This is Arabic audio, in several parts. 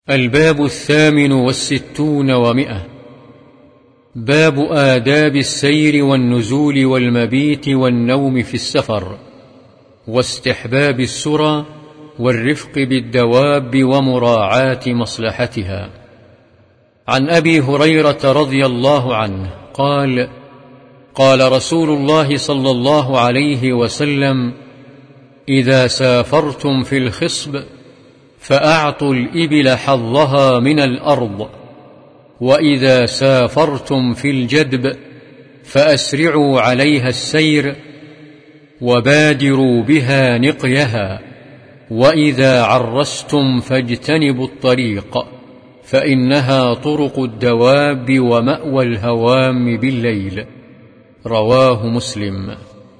الباب 68 باب آداب السير والنزول والمبيت والنوم في السفر، واستحباب السرى والرفق بالدواب ومراعاة مصلحتها. عن أبي هريرة رضي الله عنه قال: قال رسول الله صلى الله عليه وسلم: إذا سافرتم في الخصب فأعطوا الإبل حظها من الأرض، وإذا سافرتم في الجدب فأسرعوا عليها السير وبادروا بها نقيها، وإذا عرستم فاجتنبوا الطريق، فإنها طرق الدواب ومأوى الهوام بالليل. رواه مسلم.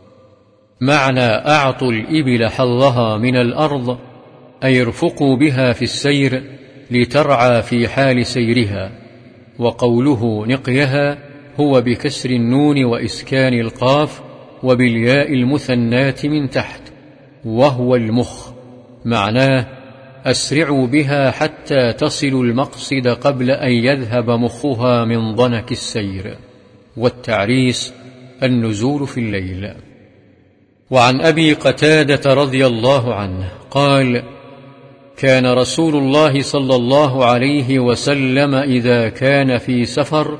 معنى أعطوا الإبل حظها من الأرض أي ارفقوا بها في السير لترعى في حال سيرها، وقوله نقيها هو بكسر النون وإسكان القاف وبالياء المثناة من تحت، وهو المخ. معناه أسرعوا بها حتى تصلوا المقصد قبل أن يذهب مخها من ضنك السير. والتعريس النزول في الليل. وعن أبي قتادة رضي الله عنه قال: كان رسول الله صلى الله عليه وسلم إذا كان في سفر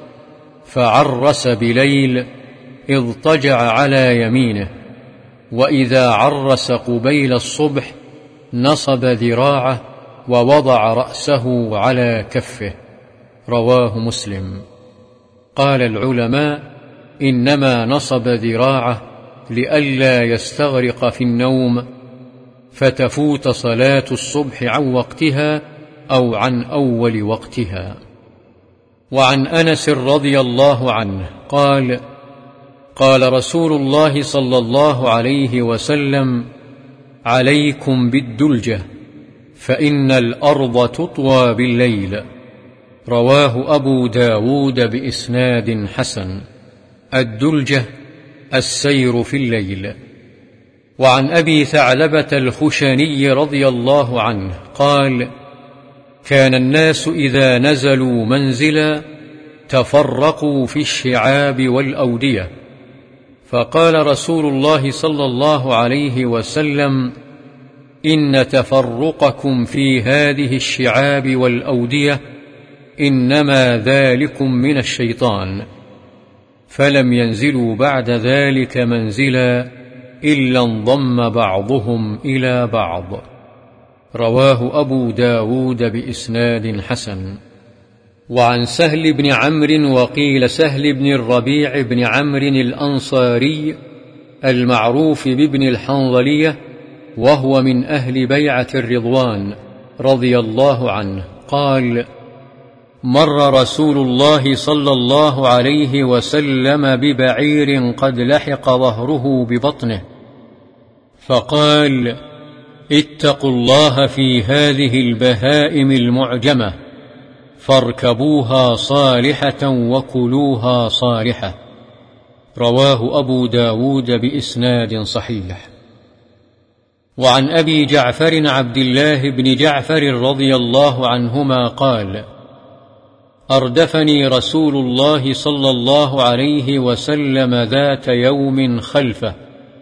فعرس بليل اضطجع على يمينه، وإذا عرس قبيل الصبح نصب ذراعه ووضع رأسه على كفه. رواه مسلم. قال العلماء: إنما نصب ذراعه لئلا يستغرق في النوم فتفوت صلاة الصبح عن وقتها أو عن أول وقتها. وعن أنس رضي الله عنه قال: قال رسول الله صلى الله عليه وسلم: عليكم بالدلجة، فإن الأرض تطوى بالليل. رواه أبو داود بإسناد حسن. الدلجة السير في الليل. وعن أبي ثعلبة الخشني رضي الله عنه قال: كان الناس إذا نزلوا منزلا تفرقوا في الشعاب والأودية، فقال رسول الله صلى الله عليه وسلم: إن تفرقكم في هذه الشعاب والأودية إنما ذلكم من الشيطان. فلم ينزلوا بعد ذلك منزلا إلا انضم بعضهم إلى بعض. رواه أبو داود بإسناد حسن. وعن سهل بن عمرو، وقيل سهل بن الربيع بن عمرو الأنصاري المعروف بابن الحنظلية، وهو من أهل بيعة الرضوان رضي الله عنه قال: مر رسول الله صلى الله عليه وسلم ببعير قد لحق ظهره ببطنه، فقال: اتقوا الله في هذه البهائم المعجمة، فاركبوها صالحة وكلوها صالحة. رواه أبو داود بإسناد صحيح. وعن أبي جعفر عبد الله بن جعفر رضي الله عنهما قال: أردفني رسول الله صلى الله عليه وسلم ذات يوم خلفه،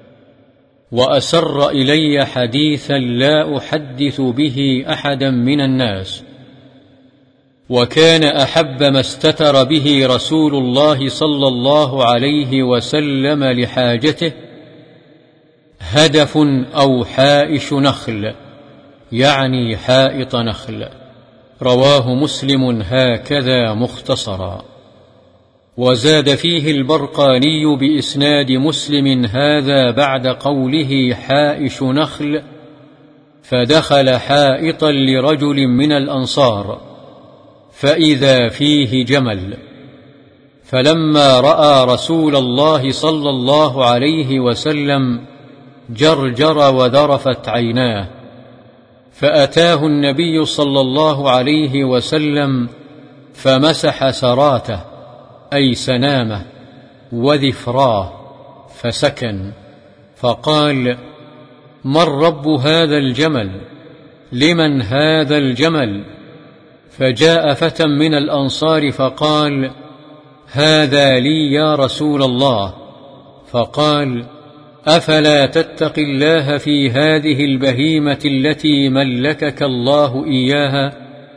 وأسر إلي حديثا لا أحدث به أحدا من الناس، وكان أحب ما استتر به رسول الله صلى الله عليه وسلم لحاجته هدف أو حائش نخل، يعني حائط نخل. رواه مسلم هكذا مختصرا. وزاد فيه البرقاني بإسناد مسلم هذا بعد قوله حائش نخل: فدخل حائطا لرجل من الأنصار فإذا فيه جمل، فلما رأى رسول الله صلى الله عليه وسلم جرجر وذرفت عيناه، فأتاه النبي صلى الله عليه وسلم فمسح سراته أي سنامه وذفراه فسكن، فقال: من رب هذا الجمل؟ لمن هذا الجمل؟ فجاء فتى من الأنصار فقال: هذا لي يا رسول الله. فقال: أفلا تتقي الله في هذه البهيمة التي ملكك الله إياها؟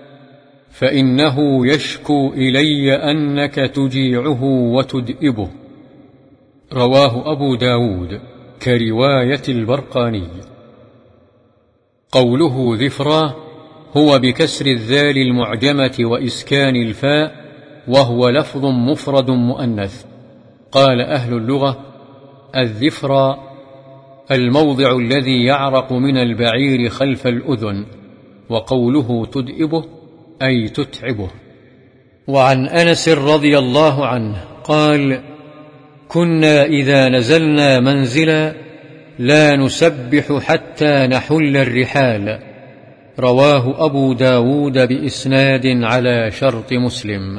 فإنه يشكو إلي أنك تجيعه وتدئبه. رواه أبو داود كرواية البرقاني. قوله ذفرا هو بكسر الذال المعجمة وإسكان الفاء، وهو لفظ مفرد مؤنث. قال أهل اللغة: الذفرا الموضع الذي يعرق من البعير خلف الأذن. وقوله تدئبه أي تتعبه. وعن أنس رضي الله عنه قال: كنا إذا نزلنا منزلا لا نسبح حتى نحل الرحال. رواه أبو داود بإسناد على شرط مسلم.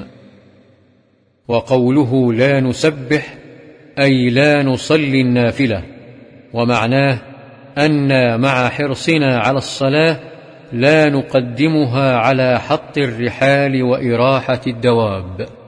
وقوله لا نسبح أي لا نصلي النافلة، ومعناه أن مع حرصنا على الصلاة لا نقدمها على حط الرحال وإراحة الدواب.